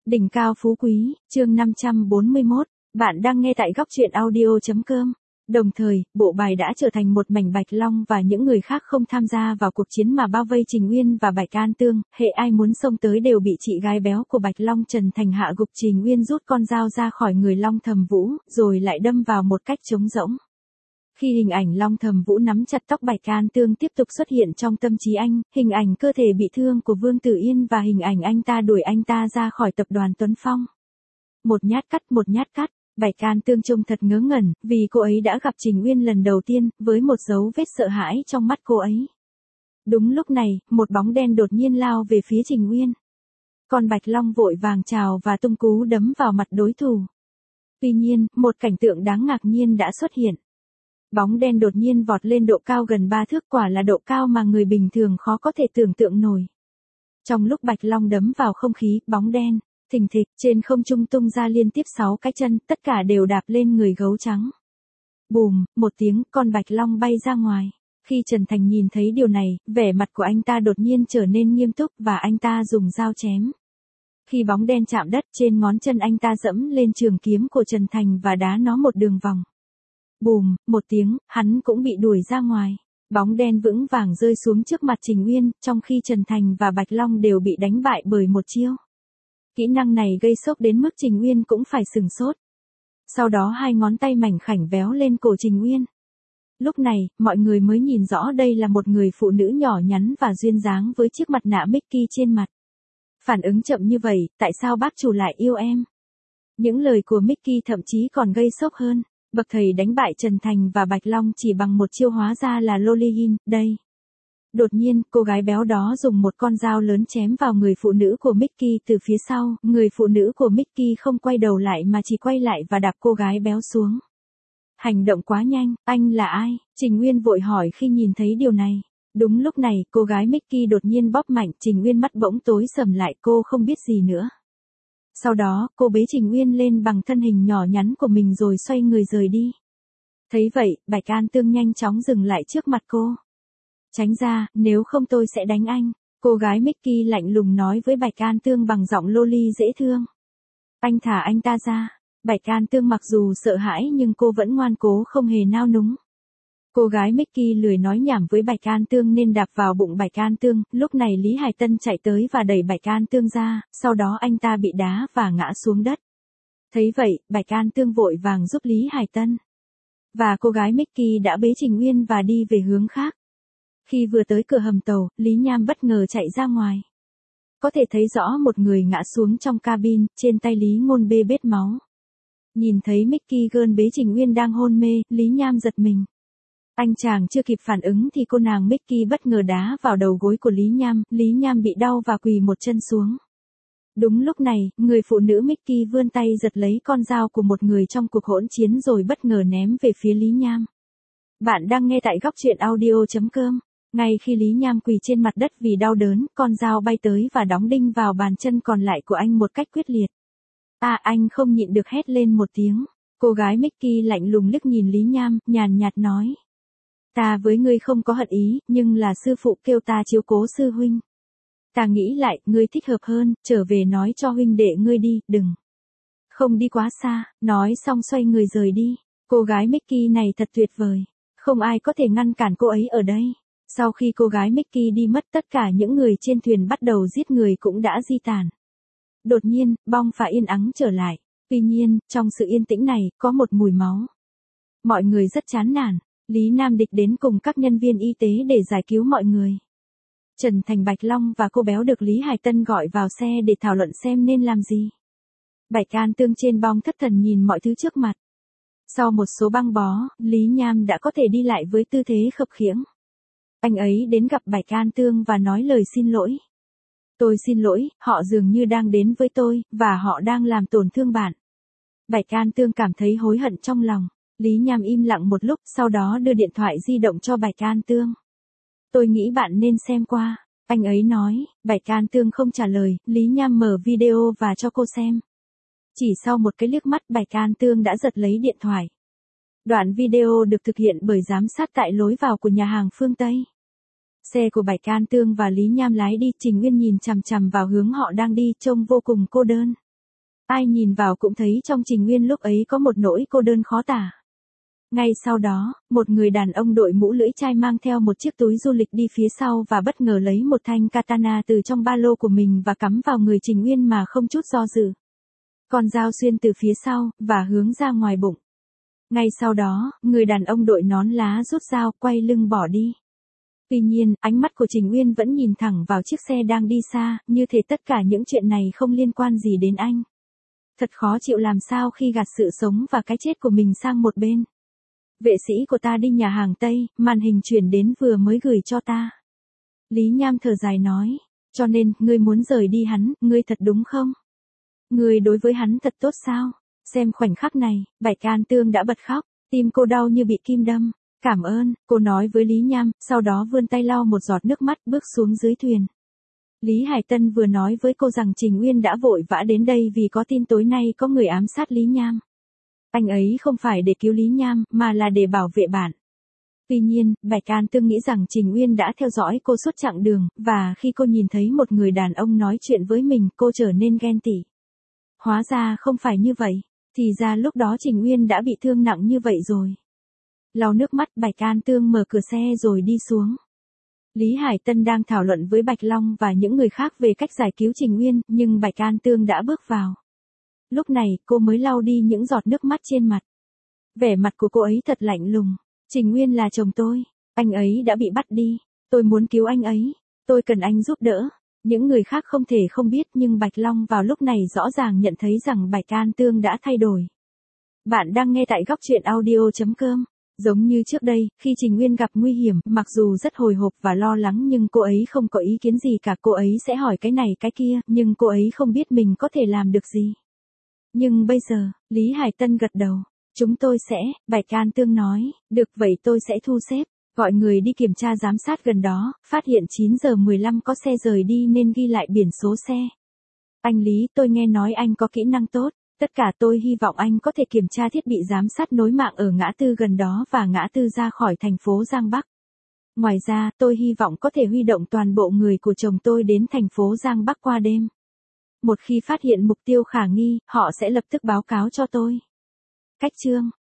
Đỉnh cao phú quý, chương 541, bạn đang nghe tại góc truyện audio.com. Đồng thời, bộ bài đã trở thành một mảnh Bạch Long và những người khác không tham gia vào cuộc chiến mà bao vây Trình Uyên và Bạch An Tương, hệ ai muốn xông tới đều bị chị gái béo của Bạch Long Trần Thành hạ gục. Trình Uyên rút con dao ra khỏi người Long Thầm Vũ, rồi lại đâm vào một cách trống rỗng. Khi hình ảnh Long Thầm Vũ nắm chặt tóc Bạch An Tương tiếp tục xuất hiện trong tâm trí anh, hình ảnh cơ thể bị thương của Vương Tử Yên và hình ảnh anh ta đuổi anh ta ra khỏi tập đoàn Tuấn Phong. Một nhát cắt, Bạch An Tương trông thật ngớ ngẩn, vì cô ấy đã gặp Trình Uyên lần đầu tiên, với một dấu vết sợ hãi trong mắt cô ấy. Đúng lúc này, một bóng đen đột nhiên lao về phía Trình Uyên. Còn Bạch Long vội vàng chào và tung cú đấm vào mặt đối thủ. Tuy nhiên, một cảnh tượng đáng ngạc nhiên đã xuất hiện. Bóng đen đột nhiên vọt lên độ cao gần 3 thước, quả là độ cao mà người bình thường khó có thể tưởng tượng nổi. Trong lúc Bạch Long đấm vào không khí, bóng đen, thình thịch, trên không trung tung ra liên tiếp 6 cái chân, tất cả đều đạp lên người gấu trắng. Bùm, một tiếng, con Bạch Long bay ra ngoài. Khi Trần Thành nhìn thấy điều này, vẻ mặt của anh ta đột nhiên trở nên nghiêm túc và anh ta dùng dao chém. Khi bóng đen chạm đất, trên ngón chân anh ta dẫm lên trường kiếm của Trần Thành và đá nó một đường vòng. Bùm, một tiếng, hắn cũng bị đuổi ra ngoài. Bóng đen vững vàng rơi xuống trước mặt Trình Uyên, trong khi Trần Thành và Bạch Long đều bị đánh bại bởi một chiêu. Kỹ năng này gây sốc đến mức Trình Uyên cũng phải sửng sốt. Sau đó hai ngón tay mảnh khảnh véo lên cổ Trình Uyên. Lúc này, mọi người mới nhìn rõ đây là một người phụ nữ nhỏ nhắn và duyên dáng với chiếc mặt nạ Mickey trên mặt. Phản ứng chậm như vậy, tại sao bác chủ lại yêu em? Những lời của Mickey thậm chí còn gây sốc hơn. Bậc thầy đánh bại Trần Thành và Bạch Long chỉ bằng một chiêu hóa ra là Lollyhin, đây. Đột nhiên, cô gái béo đó dùng một con dao lớn chém vào người phụ nữ của Mickey từ phía sau, người phụ nữ của Mickey không quay đầu lại mà chỉ quay lại và đạp cô gái béo xuống. Hành động quá nhanh, anh là ai? Trình Uyên vội hỏi khi nhìn thấy điều này. Đúng lúc này, cô gái Mickey đột nhiên bóp mạnh, Trình Uyên mắt bỗng tối sầm lại, cô không biết gì nữa. Sau đó, cô bế Trình Uyên lên bằng thân hình nhỏ nhắn của mình rồi xoay người rời đi. Thấy vậy, Bạch An Tương nhanh chóng dừng lại trước mặt cô. Tránh ra, nếu không tôi sẽ đánh anh. Cô gái Mickey lạnh lùng nói với Bạch An Tương bằng giọng loli dễ thương. Anh thả anh ta ra. Bạch An Tương mặc dù sợ hãi nhưng cô vẫn ngoan cố không hề nao núng. Cô gái Mickey lười nói nhảm với Bạch An Tương nên đạp vào bụng Bạch An Tương, lúc này Lý Hải Tân chạy tới và đẩy Bạch An Tương ra, sau đó anh ta bị đá và ngã xuống đất. Thấy vậy, Bạch An Tương vội vàng giúp Lý Hải Tân. Và cô gái Mickey đã bế Trình Uyên và đi về hướng khác. Khi vừa tới cửa hầm tàu, Lý Nham bất ngờ chạy ra ngoài. Có thể thấy rõ một người ngã xuống trong cabin, trên tay Lý Ngôn bê bết máu. Nhìn thấy Mickey gơn bế Trình Uyên đang hôn mê, Lý Nham giật mình. Anh chàng chưa kịp phản ứng thì cô nàng Mickey bất ngờ đá vào đầu gối của Lý Nham bị đau và quỳ một chân xuống. Đúng lúc này, người phụ nữ Mickey vươn tay giật lấy con dao của một người trong cuộc hỗn chiến rồi bất ngờ ném về phía Lý Nham. Bạn đang nghe tại góc truyện audio.com. Ngay khi Lý Nham quỳ trên mặt đất vì đau đớn, con dao bay tới và đóng đinh vào bàn chân còn lại của anh một cách quyết liệt. Anh không nhịn được hét lên một tiếng. Cô gái Mickey lạnh lùng liếc nhìn Lý Nham, nhàn nhạt nói. Ta với ngươi không có hận ý, nhưng là sư phụ kêu ta chiếu cố sư huynh. Ta nghĩ lại, ngươi thích hợp hơn, trở về nói cho huynh đệ ngươi đi, đừng. Không đi quá xa, nói xong xoay người rời đi. Cô gái Mickey này thật tuyệt vời. Không ai có thể ngăn cản cô ấy ở đây. Sau khi cô gái Mickey đi mất, tất cả những người trên thuyền bắt đầu giết người cũng đã di tản. Đột nhiên, bong phả yên ắng trở lại. Tuy nhiên, trong sự yên tĩnh này, có một mùi máu. Mọi người rất chán nản. Lý Nam Địch đến cùng các nhân viên y tế để giải cứu mọi người. Trần Thành, Bạch Long và cô béo được Lý Hải Tân gọi vào xe để thảo luận xem nên làm gì. Bạch An Tương trên bong thất thần nhìn mọi thứ trước mặt. Sau một số băng bó, Lý Nham đã có thể đi lại với tư thế khập khiễng. Anh ấy đến gặp Bạch An Tương và nói lời xin lỗi. Tôi xin lỗi, họ dường như đang đến với tôi, và họ đang làm tổn thương bạn. Bạch An Tương cảm thấy hối hận trong lòng. Lý Nham im lặng một lúc, sau đó đưa điện thoại di động cho Bạch An Tương. Tôi nghĩ bạn nên xem qua. Anh ấy nói. Bạch An Tương không trả lời, Lý Nham mở video và cho cô xem. Chỉ sau một cái liếc mắt, Bạch An Tương đã giật lấy điện thoại. Đoạn video được thực hiện bởi giám sát tại lối vào của nhà hàng phương Tây. Xe của Bạch An Tương và Lý Nham lái đi, Trình Uyên nhìn chằm chằm vào hướng họ đang đi, trông vô cùng cô đơn. Ai nhìn vào cũng thấy trong Trình Nguyên lúc ấy có một nỗi cô đơn khó tả. Ngay sau đó, một người đàn ông đội mũ lưỡi chai mang theo một chiếc túi du lịch đi phía sau và bất ngờ lấy một thanh katana từ trong ba lô của mình và cắm vào người Trình Nguyên mà không chút do dự. Con dao xuyên từ phía sau, và hướng ra ngoài bụng. Ngay sau đó, người đàn ông đội nón lá rút dao, quay lưng bỏ đi. Tuy nhiên, ánh mắt của Trình Nguyên vẫn nhìn thẳng vào chiếc xe đang đi xa, như thể tất cả những chuyện này không liên quan gì đến anh. Thật khó chịu làm sao khi gạt sự sống và cái chết của mình sang một bên. Vệ sĩ của ta đi nhà hàng Tây, màn hình chuyển đến vừa mới gửi cho ta. Lý Nham thở dài nói, cho nên, ngươi muốn rời đi hắn, ngươi thật đúng không? Ngươi đối với hắn thật tốt sao? Xem khoảnh khắc này, Bạch An Tương đã bật khóc, tim cô đau như bị kim đâm. Cảm ơn, cô nói với Lý Nham, sau đó vươn tay lau một giọt nước mắt bước xuống dưới thuyền. Lý Hải Tân vừa nói với cô rằng Trình Nguyên đã vội vã đến đây vì có tin tối nay có người ám sát Lý Nham. Anh ấy không phải để cứu Lý Nham, mà là để bảo vệ bạn. Tuy nhiên, Bạch An Tương nghĩ rằng Trình Nguyên đã theo dõi cô suốt chặng đường, và khi cô nhìn thấy một người đàn ông nói chuyện với mình, cô trở nên ghen tị. Hóa ra không phải như vậy, thì ra lúc đó Trình Nguyên đã bị thương nặng như vậy rồi. Lau nước mắt, Bạch An Tương mở cửa xe rồi đi xuống. Lý Hải Tân đang thảo luận với Bạch Long và những người khác về cách giải cứu Trình Nguyên, nhưng Bạch An Tương đã bước vào. Lúc này, cô mới lau đi những giọt nước mắt trên mặt. Vẻ mặt của cô ấy thật lạnh lùng. Trình Nguyên là chồng tôi. Anh ấy đã bị bắt đi. Tôi muốn cứu anh ấy. Tôi cần anh giúp đỡ. Những người khác không thể không biết nhưng Bạch Long vào lúc này rõ ràng nhận thấy rằng Bạch An Tương đã thay đổi. Bạn đang nghe tại góc truyện audio.com. Giống như trước đây, khi Trình Nguyên gặp nguy hiểm, mặc dù rất hồi hộp và lo lắng nhưng cô ấy không có ý kiến gì cả. Cô ấy sẽ hỏi cái này cái kia, nhưng cô ấy không biết mình có thể làm được gì. Nhưng bây giờ, Lý Hải Tân gật đầu. Chúng tôi sẽ, Bạch An Tương nói, được vậy tôi sẽ thu xếp, gọi người đi kiểm tra giám sát gần đó, phát hiện 9 giờ 15 có xe rời đi nên ghi lại biển số xe. Anh Lý, tôi nghe nói anh có kỹ năng tốt, tất cả tôi hy vọng anh có thể kiểm tra thiết bị giám sát nối mạng ở ngã tư gần đó và ngã tư ra khỏi thành phố Giang Bắc. Ngoài ra, tôi hy vọng có thể huy động toàn bộ người của chồng tôi đến thành phố Giang Bắc qua đêm. Một khi phát hiện mục tiêu khả nghi, họ sẽ lập tức báo cáo cho tôi. Cách chương